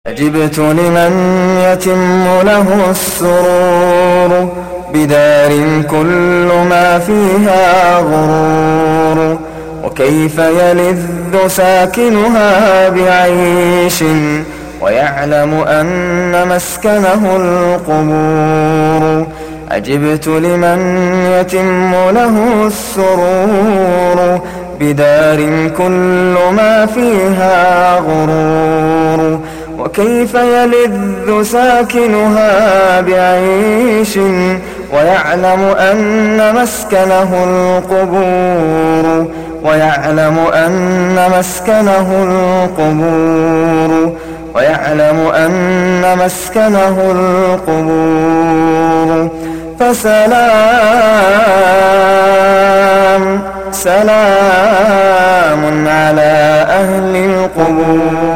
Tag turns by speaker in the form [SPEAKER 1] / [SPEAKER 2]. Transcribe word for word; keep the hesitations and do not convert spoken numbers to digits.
[SPEAKER 1] عجبت لمن يتم له السرور بدار كل ما فيها غرور، وكيف يلذ ساكنها بعيش ويعلم أن مسكنه القبور. عجبت لمن يتم له السرور بدار كل ما فيها غرور، وكيف يلذ ساكنها بعيش ويعلم أن مسكنه القبور، ويعلم أن مسكنه القبور، ويعلم أن مسكنه القبور. فسلام سلام على أهل القبور.